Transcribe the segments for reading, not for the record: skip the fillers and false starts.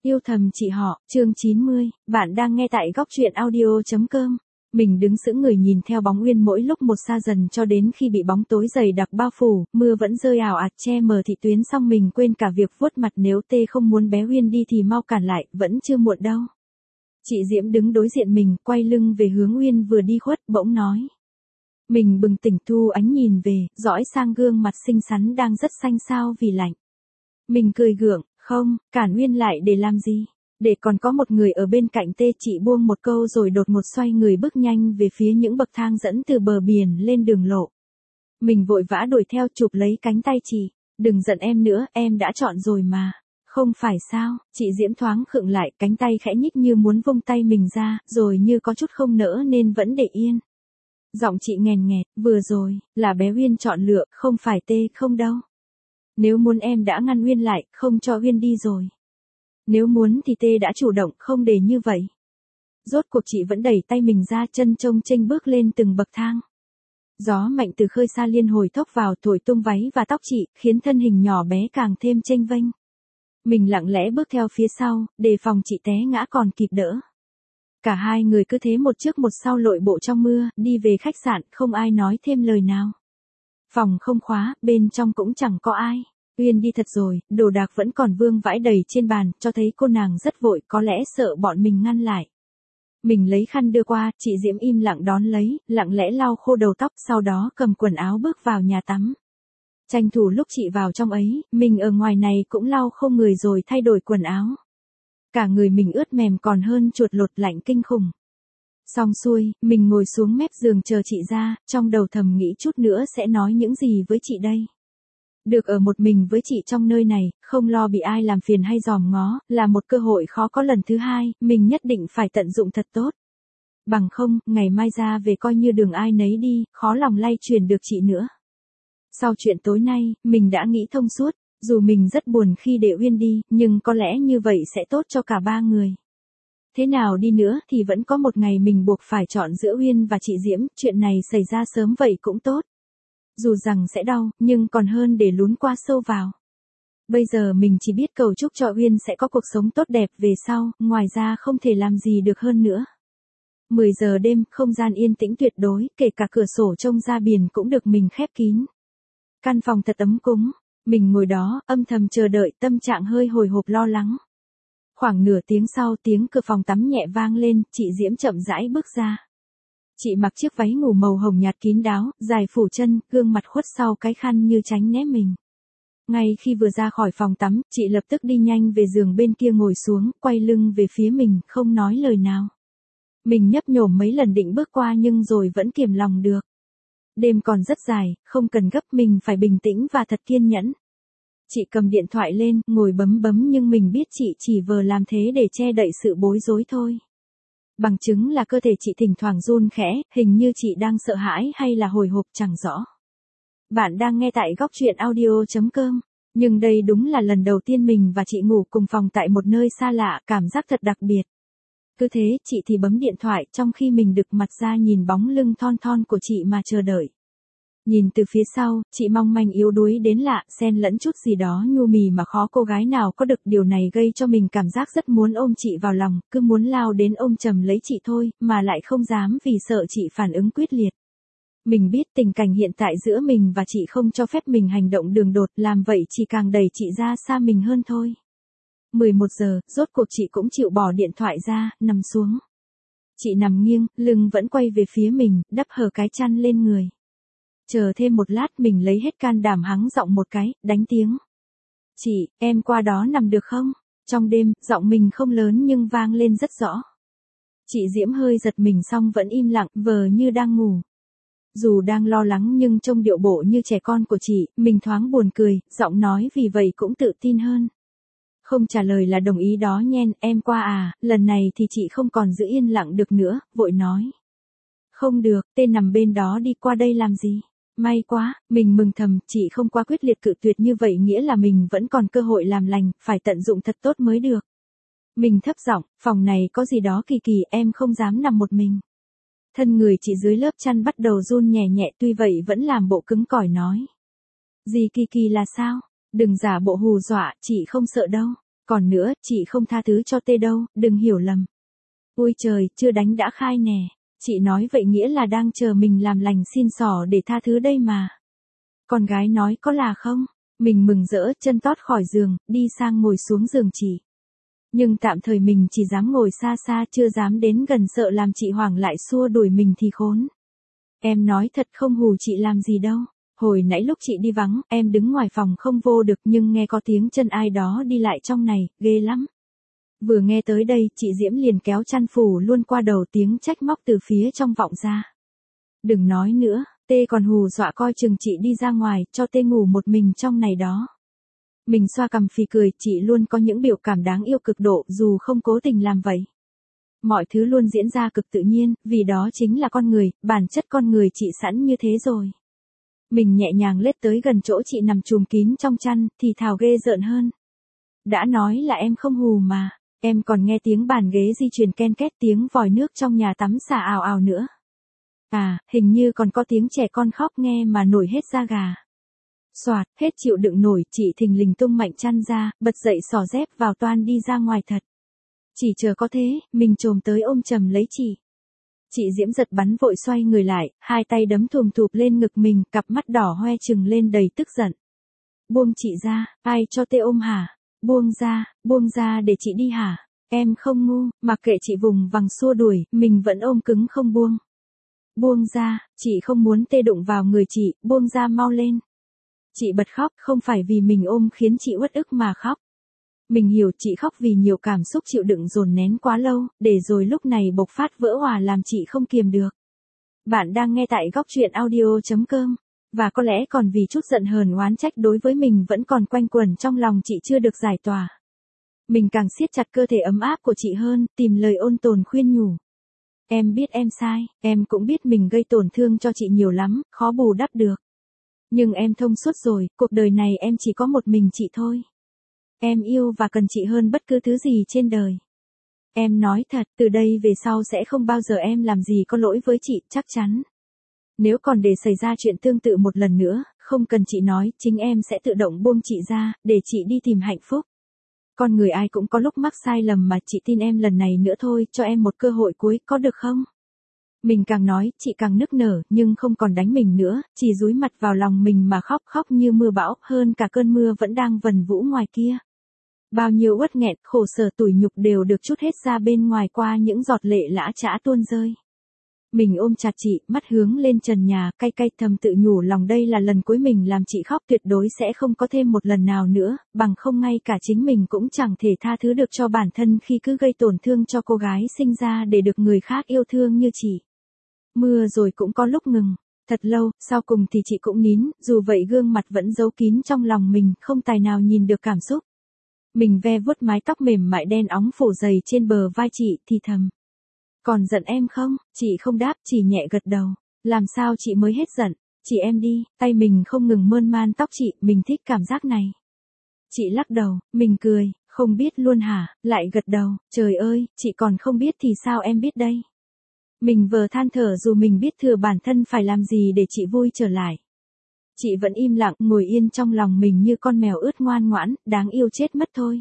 Yêu thầm chị họ, chương 90, bạn đang nghe tại góc truyện audio.com. Mình đứng sững người nhìn theo bóng Uyên mỗi lúc một xa dần cho đến khi bị bóng tối dày đặc bao phủ, mưa vẫn rơi ào ạt che mờ thị tuyến xong mình quên cả việc vuốt mặt nếu tê không muốn bé Uyên đi thì mau cản lại, vẫn chưa muộn đâu. Chị Diễm đứng đối diện mình, quay lưng về hướng Uyên vừa đi khuất, bỗng nói. Mình bừng tỉnh thu ánh nhìn về, dõi sang gương mặt xinh xắn đang rất xanh xao vì lạnh. Mình cười gượng, không, cản Uyên lại để làm gì? Để còn có một người ở bên cạnh tê. Chị buông một câu rồi đột ngột xoay người bước nhanh về phía những bậc thang dẫn từ bờ biển lên đường lộ. Mình vội vã đuổi theo chụp lấy cánh tay chị. Đừng giận em nữa, em đã chọn rồi mà. Không phải sao, chị Diễm thoáng khựng lại, cánh tay khẽ nhích như muốn vung tay mình ra, rồi như có chút không nỡ nên vẫn để yên. Giọng chị nghèn nghẹt, vừa rồi, là bé Uyên chọn lựa, không phải tê không đâu. Nếu muốn em đã ngăn Uyên lại, không cho Uyên đi rồi. Nếu muốn thì tê đã chủ động, không để như vậy. Rốt cuộc chị vẫn đẩy tay mình ra, chân trông chênh bước lên từng bậc thang. Gió mạnh từ khơi xa liên hồi thốc vào thổi tung váy và tóc chị, khiến thân hình nhỏ bé càng thêm chênh vênh. Mình lặng lẽ bước theo phía sau, đề phòng chị té ngã còn kịp đỡ. Cả hai người cứ thế một trước một sau lội bộ trong mưa, đi về khách sạn, không ai nói thêm lời nào. Phòng không khóa, bên trong cũng chẳng có ai. Uyên đi thật rồi, đồ đạc vẫn còn vương vãi đầy trên bàn, cho thấy cô nàng rất vội, có lẽ sợ bọn mình ngăn lại. Mình lấy khăn đưa qua, chị Diễm im lặng đón lấy, lặng lẽ lau khô đầu tóc, sau đó cầm quần áo bước vào nhà tắm. Tranh thủ lúc chị vào trong ấy, mình ở ngoài này cũng lau khô người rồi thay đổi quần áo. Cả người mình ướt mềm còn hơn chuột lột lạnh kinh khủng. Xong xuôi, mình ngồi xuống mép giường chờ chị ra, trong đầu thầm nghĩ chút nữa sẽ nói những gì với chị đây. Được ở một mình với chị trong nơi này, không lo bị ai làm phiền hay dòm ngó, là một cơ hội khó có lần thứ hai, mình nhất định phải tận dụng thật tốt. Bằng không, ngày mai ra về coi như đường ai nấy đi, khó lòng lay truyền được chị nữa. Sau chuyện tối nay, mình đã nghĩ thông suốt, dù mình rất buồn khi để Uyên đi, nhưng có lẽ như vậy sẽ tốt cho cả ba người. Thế nào đi nữa thì vẫn có một ngày mình buộc phải chọn giữa Uyên và chị Diễm, chuyện này xảy ra sớm vậy cũng tốt. Dù rằng sẽ đau, nhưng còn hơn để lún qua sâu vào. Bây giờ mình chỉ biết cầu chúc cho Uyên sẽ có cuộc sống tốt đẹp về sau, ngoài ra không thể làm gì được hơn nữa. 10 giờ đêm, không gian yên tĩnh tuyệt đối, kể cả cửa sổ trông ra biển cũng được mình khép kín. Căn phòng thật ấm cúng, mình ngồi đó, âm thầm chờ đợi, tâm trạng hơi hồi hộp lo lắng. Khoảng nửa tiếng sau, tiếng cửa phòng tắm nhẹ vang lên, chị Diễm chậm rãi bước ra. Chị mặc chiếc váy ngủ màu hồng nhạt kín đáo, dài phủ chân, gương mặt khuất sau cái khăn như tránh né mình. Ngay khi vừa ra khỏi phòng tắm, chị lập tức đi nhanh về giường bên kia ngồi xuống, quay lưng về phía mình, không nói lời nào. Mình nhấp nhổm mấy lần định bước qua nhưng rồi vẫn kiềm lòng được. Đêm còn rất dài, không cần gấp, mình phải bình tĩnh và thật kiên nhẫn. Chị cầm điện thoại lên, ngồi bấm nhưng mình biết chị chỉ vờ làm thế để che đậy sự bối rối thôi. Bằng chứng là cơ thể chị thỉnh thoảng run khẽ, hình như chị đang sợ hãi hay là hồi hộp chẳng rõ. Bạn đang nghe tại góc truyện audio.com, nhưng đây đúng là lần đầu tiên mình và chị ngủ cùng phòng tại một nơi xa lạ, cảm giác thật đặc biệt. Cứ thế, chị thì bấm điện thoại trong khi mình đực mặt ra nhìn bóng lưng thon thon của chị mà chờ đợi. Nhìn từ phía sau, chị mong manh yếu đuối đến lạ, xen lẫn chút gì đó nhu mì mà khó cô gái nào có được, điều này gây cho mình cảm giác rất muốn ôm chị vào lòng, cứ muốn lao đến ôm chầm lấy chị thôi, mà lại không dám vì sợ chị phản ứng quyết liệt. Mình biết tình cảnh hiện tại giữa mình và chị không cho phép mình hành động đường đột, làm vậy chỉ càng đẩy chị ra xa mình hơn thôi. 11 giờ, rốt cuộc chị cũng chịu bỏ điện thoại ra, nằm xuống. Chị nằm nghiêng, lưng vẫn quay về phía mình, đắp hở cái chăn lên người. Chờ thêm một lát mình lấy hết can đảm hắng giọng một cái, đánh tiếng. Chị, em qua đó nằm được không? Trong đêm, giọng mình không lớn nhưng vang lên rất rõ. Chị Diễm hơi giật mình xong vẫn im lặng, vờ như đang ngủ. Dù đang lo lắng nhưng trông điệu bộ như trẻ con của chị, mình thoáng buồn cười, giọng nói vì vậy cũng tự tin hơn. Không trả lời là đồng ý đó nhen, em qua à, lần này thì chị không còn giữ yên lặng được nữa, vội nói. Không được, tên nằm bên đó đi qua đây làm gì? May quá, mình mừng thầm, chị không quá quyết liệt cự tuyệt như vậy nghĩa là mình vẫn còn cơ hội làm lành, phải tận dụng thật tốt mới được. Mình thấp giọng, phòng này có gì đó kỳ kỳ, em không dám nằm một mình. Thân người chị dưới lớp chăn bắt đầu run nhẹ nhẹ, tuy vậy vẫn làm bộ cứng cỏi nói. Gì kỳ kỳ là sao? Đừng giả bộ hù dọa, chị không sợ đâu. Còn nữa, chị không tha thứ cho tê đâu, đừng hiểu lầm. Ôi trời, chưa đánh đã khai nè. Chị nói vậy nghĩa là đang chờ mình làm lành xin xỏ để tha thứ đây mà. Con gái nói có là không? Mình mừng rỡ, chân tót khỏi giường, đi sang ngồi xuống giường chị. Nhưng tạm thời mình chỉ dám ngồi xa xa, chưa dám đến gần, sợ làm chị hoảng lại xua đuổi mình thì khốn. Em nói thật không hù chị làm gì đâu. Hồi nãy lúc chị đi vắng, em đứng ngoài phòng không vô được nhưng nghe có tiếng chân ai đó đi lại trong này, ghê lắm. Vừa nghe tới đây, chị Diễm liền kéo chăn phủ luôn qua đầu, tiếng trách móc từ phía trong vọng ra. Đừng nói nữa, tê còn hù dọa coi chừng chị đi ra ngoài, cho tê ngủ một mình trong này đó. Mình xoa cằm phì cười, chị luôn có những biểu cảm đáng yêu cực độ dù không cố tình làm vậy. Mọi thứ luôn diễn ra cực tự nhiên, vì đó chính là con người, bản chất con người chị sẵn như thế rồi. Mình nhẹ nhàng lết tới gần chỗ chị nằm chùm kín trong chăn, thì thào ghê rợn hơn. Đã nói là em không hù mà, em còn nghe tiếng bàn ghế di chuyển ken két, tiếng vòi nước trong nhà tắm xả ào ào nữa. À, hình như còn có tiếng trẻ con khóc, nghe mà nổi hết da gà. Soạt, hết chịu đựng nổi, chị thình lình tung mạnh chăn ra, bật dậy xỏ dép vào toan đi ra ngoài thật. Chỉ chờ có thế, mình chồm tới ôm chầm lấy chị. Chị Diễm giật bắn vội xoay người lại, hai tay đấm thùm thụp lên ngực mình, cặp mắt đỏ hoe trừng lên đầy tức giận. Buông chị ra, ai cho tê ôm hả? Buông ra để chị đi hả? Em không ngu, mặc kệ chị vùng vằng xua đuổi, mình vẫn ôm cứng không buông. Buông ra, chị không muốn tê đụng vào người chị, buông ra mau lên. Chị bật khóc, không phải vì mình ôm khiến chị uất ức mà khóc. Mình hiểu chị khóc vì nhiều cảm xúc chịu đựng dồn nén quá lâu, để rồi lúc này bộc phát vỡ òa làm chị không kiềm được. Bạn đang nghe tại góc truyện audio.com. Và có lẽ còn vì chút giận hờn oán trách đối với mình vẫn còn quanh quẩn trong lòng chị chưa được giải tỏa. Mình càng siết chặt cơ thể ấm áp của chị hơn, tìm lời ôn tồn khuyên nhủ. Em biết em sai, em cũng biết mình gây tổn thương cho chị nhiều lắm, khó bù đắp được. Nhưng em thông suốt rồi, cuộc đời này em chỉ có một mình chị thôi. Em yêu và cần chị hơn bất cứ thứ gì trên đời. Em nói thật, từ đây về sau sẽ không bao giờ em làm gì có lỗi với chị, chắc chắn. Nếu còn để xảy ra chuyện tương tự một lần nữa, không cần chị nói, chính em sẽ tự động buông chị ra, để chị đi tìm hạnh phúc. Con người ai cũng có lúc mắc sai lầm mà, chị tin em lần này nữa thôi, cho em một cơ hội cuối, có được không? Mình càng nói, chị càng nức nở, nhưng không còn đánh mình nữa, chỉ dúi mặt vào lòng mình mà khóc như mưa bão, hơn cả cơn mưa vẫn đang vần vũ ngoài kia. Bao nhiêu uất nghẹn, khổ sở, tủi nhục đều được trút hết ra bên ngoài qua những giọt lệ lã chã tuôn rơi. Mình ôm chặt chị, mắt hướng lên trần nhà, cay cay thầm tự nhủ lòng đây là lần cuối mình làm chị khóc, tuyệt đối sẽ không có thêm một lần nào nữa, bằng không ngay cả chính mình cũng chẳng thể tha thứ được cho bản thân khi cứ gây tổn thương cho cô gái sinh ra để được người khác yêu thương như chị. Mưa rồi cũng có lúc ngừng. Thật lâu, sau cùng thì chị cũng nín, dù vậy gương mặt vẫn giấu kín trong lòng mình, không tài nào nhìn được cảm xúc. Mình ve vuốt mái tóc mềm mại đen óng phủ dày trên bờ vai chị, thì thầm. Còn giận em không? Chị không đáp, chỉ nhẹ gật đầu. Làm sao chị mới hết giận? Chị em đi, tay mình không ngừng mơn man tóc chị, mình thích cảm giác này. Chị lắc đầu, mình cười, không biết luôn hả, lại gật đầu, trời ơi, chị còn không biết thì sao em biết đây? Mình vờ than thở dù mình biết thừa bản thân phải làm gì để chị vui trở lại. Chị vẫn im lặng, ngồi yên trong lòng mình như con mèo ướt ngoan ngoãn, đáng yêu chết mất thôi.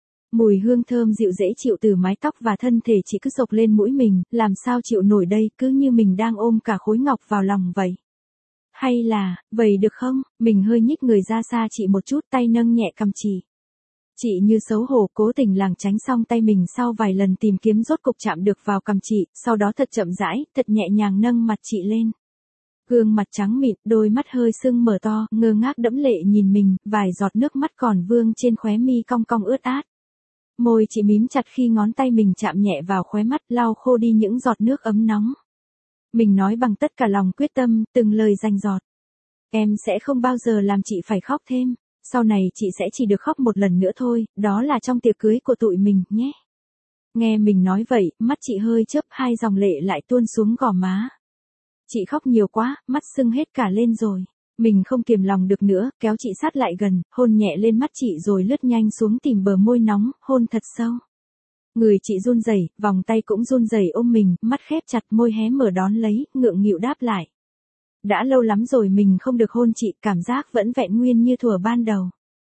Mùi hương thơm dịu dễ chịu từ mái tóc và thân thể chị cứ xộc lên mũi mình, làm sao chịu nổi đây, cứ như mình đang ôm cả khối ngọc vào lòng vậy. Hay là, vậy được không? Mình hơi nhích người ra xa chị một chút, tay nâng nhẹ cằm chị. Chị như xấu hổ cố tình lảng tránh, xong tay mình sau vài lần tìm kiếm rốt cục chạm được vào cằm chị, sau đó thật chậm rãi, thật nhẹ nhàng nâng mặt chị lên. Gương mặt trắng mịn, đôi mắt hơi sưng mở to, ngơ ngác đẫm lệ nhìn mình, vài giọt nước mắt còn vương trên khóe mi cong cong ướt át. Môi chị mím chặt khi ngón tay mình chạm nhẹ vào khóe mắt, lau khô đi những giọt nước ấm nóng. Mình nói bằng tất cả lòng quyết tâm, từng lời rành rọt. Em sẽ không bao giờ làm chị phải khóc thêm. Sau này chị sẽ chỉ được khóc một lần nữa thôi, đó là trong tiệc cưới của tụi mình, nhé. Nghe mình nói vậy, mắt chị hơi chớp, hai dòng lệ lại tuôn xuống gò má. Chị khóc nhiều quá, mắt sưng hết cả lên rồi. Mình không kiềm lòng được nữa, kéo chị sát lại gần, hôn nhẹ lên mắt chị rồi lướt nhanh xuống tìm bờ môi nóng, hôn thật sâu. Người chị run rẩy, vòng tay cũng run rẩy ôm mình, mắt khép chặt, môi hé mở đón lấy, ngượng nghịu đáp lại. Đã lâu lắm rồi mình không được hôn chị, cảm giác vẫn vẹn nguyên như thuở ban đầu.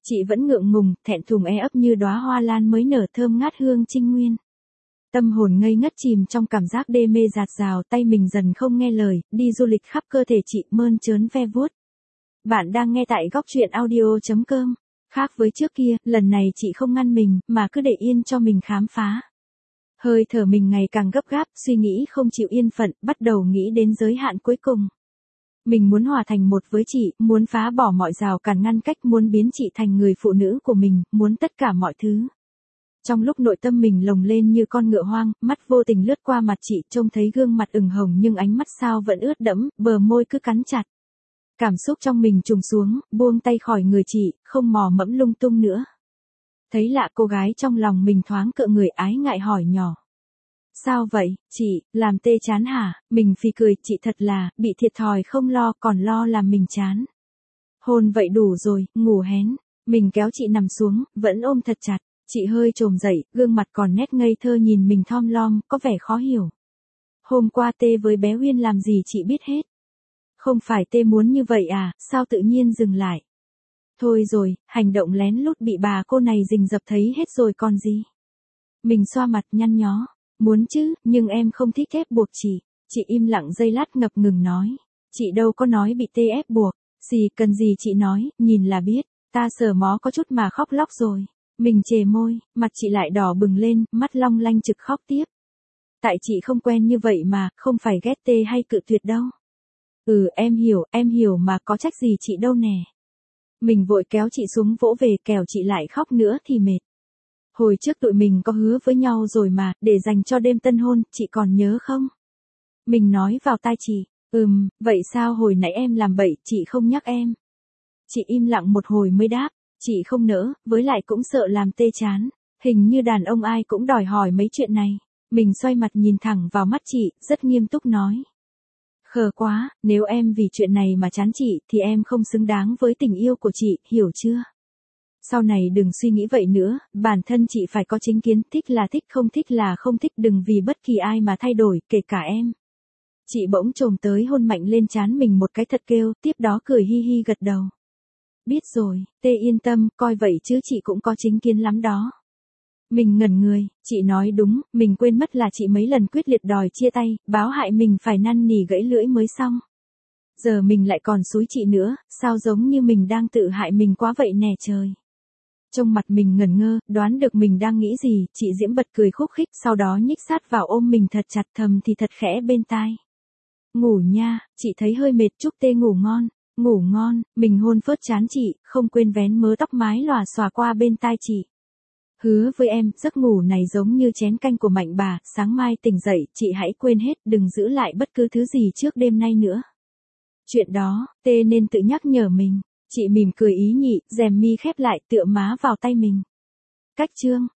Chị vẫn ngượng ngùng, thẹn thùng ấp như đóa hoa lan mới nở thơm ngát hương trinh nguyên. Tâm hồn ngây ngất chìm trong cảm giác đê mê dạt dào, tay mình dần không nghe lời, đi du lịch khắp cơ thể chị mơn trớn ve vuốt. Bạn đang nghe tại góc truyện audio.com. Khác với trước kia, lần này chị không ngăn mình, mà cứ để yên cho mình khám phá. Hơi thở mình ngày càng gấp gáp, suy nghĩ không chịu yên phận, bắt đầu nghĩ đến giới hạn cuối cùng. Mình muốn hòa thành một với chị, muốn phá bỏ mọi rào cản ngăn cách, muốn biến chị thành người phụ nữ của mình, muốn tất cả mọi thứ. Trong lúc nội tâm mình lồng lên như con ngựa hoang, mắt vô tình lướt qua mặt chị, trông thấy gương mặt ửng hồng nhưng ánh mắt sao vẫn ướt đẫm, bờ môi cứ cắn chặt. Cảm xúc trong mình trùng xuống, buông tay khỏi người chị, không mò mẫm lung tung nữa. Thấy lạ cô gái trong lòng mình thoáng cựa người ái ngại hỏi nhỏ. Sao vậy, chị, làm tê chán hả? Mình phì cười, chị thật là, bị thiệt thòi không lo, còn lo làm mình chán. Hôn vậy đủ rồi, ngủ hén. Mình kéo chị nằm xuống, vẫn ôm thật chặt. Chị hơi trồm dậy, gương mặt còn nét ngây thơ nhìn mình thom lom, có vẻ khó hiểu. Hôm qua tê với bé Huyên làm gì chị biết hết. Không phải tê muốn như vậy à, sao tự nhiên dừng lại. Thôi rồi, hành động lén lút bị bà cô này rình rập thấy hết rồi còn gì. Mình xoa mặt nhăn nhó. Muốn chứ, nhưng em không thích ép buộc chị. Chị im lặng giây lát ngập ngừng nói. Chị đâu có nói bị tê ép buộc. Gì cần gì chị nói, nhìn là biết. Ta sờ mó có chút mà khóc lóc rồi. Mình chề môi, mặt chị lại đỏ bừng lên, mắt long lanh trực khóc tiếp. Tại chị không quen như vậy mà, không phải ghét tê hay cự tuyệt đâu. Em hiểu mà có trách gì chị đâu nè. Mình vội kéo chị xuống vỗ về kẻo chị lại khóc nữa thì mệt. Hồi trước tụi mình có hứa với nhau rồi mà, để dành cho đêm tân hôn, chị còn nhớ không? Mình nói vào tai chị, vậy sao hồi nãy em làm bậy, chị không nhắc em? Chị im lặng một hồi mới đáp, chị không nỡ, với lại cũng sợ làm tê chán. Hình như đàn ông ai cũng đòi hỏi mấy chuyện này. Mình xoay mặt nhìn thẳng vào mắt chị, rất nghiêm túc nói. Khờ quá, nếu em vì chuyện này mà chán chị, thì em không xứng đáng với tình yêu của chị, hiểu chưa? Sau này đừng suy nghĩ vậy nữa, bản thân chị phải có chính kiến, thích là thích, không thích là không thích, đừng vì bất kỳ ai mà thay đổi, kể cả em. Chị bỗng chồm tới hôn mạnh lên trán mình một cái thật kêu, tiếp đó cười hi hi gật đầu. Biết rồi, tê yên tâm, coi vậy chứ chị cũng có chính kiến lắm đó. Mình ngẩn người, chị nói đúng, mình quên mất là chị mấy lần quyết liệt đòi chia tay, báo hại mình phải năn nỉ gãy lưỡi mới xong. Giờ mình lại còn xúi chị nữa, sao giống như mình đang tự hại mình quá vậy nè trời. Trong mặt mình ngẩn ngơ, đoán được mình đang nghĩ gì, chị Diễm bật cười khúc khích, sau đó nhích sát vào ôm mình thật chặt, thầm thì thật khẽ bên tai. Ngủ nha, chị thấy hơi mệt, chúc tê ngủ ngon. Ngủ ngon, mình hôn phớt trán chị, không quên vén mớ tóc mái lòa xòa qua bên tai chị. Hứa với em, giấc ngủ này giống như chén canh của mạnh bà, sáng mai tỉnh dậy, chị hãy quên hết, đừng giữ lại bất cứ thứ gì trước đêm nay nữa. Chuyện đó, tê nên tự nhắc nhở mình. Chị mỉm cười ý nhị, rèm mi khép lại, tựa má vào tay mình. Cách chương.